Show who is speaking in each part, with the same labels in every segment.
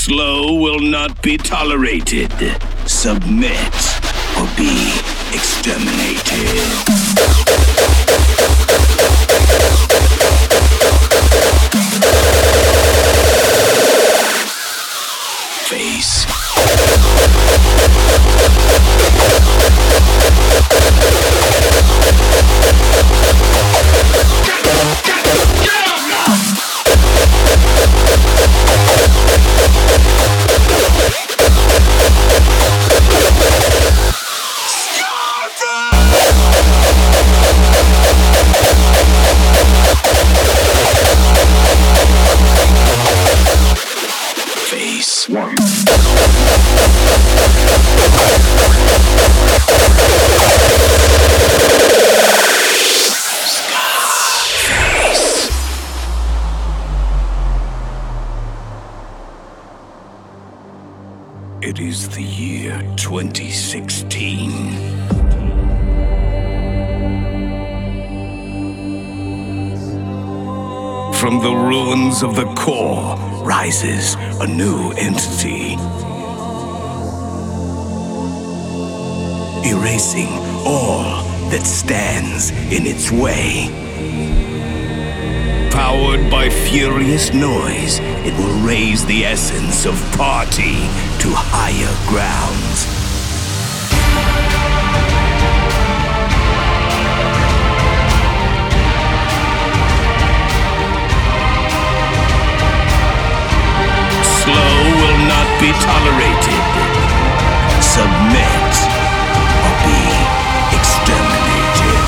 Speaker 1: Slow will not be tolerated. Submit or be exterminated. Face. Face. One. It is the year 2016. From the ruins of the core rises a new entity, erasing all that stands in its way. Powered by furious noise, it will raise the essence of party to higher grounds. Slow will not be tolerated. Submit or be exterminated.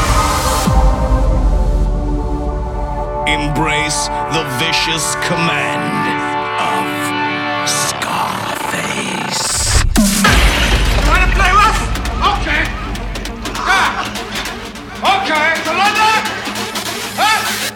Speaker 1: Embrace the vicious command of Scarface.
Speaker 2: Wanna play rough? Okay. Okay, so London? Huh?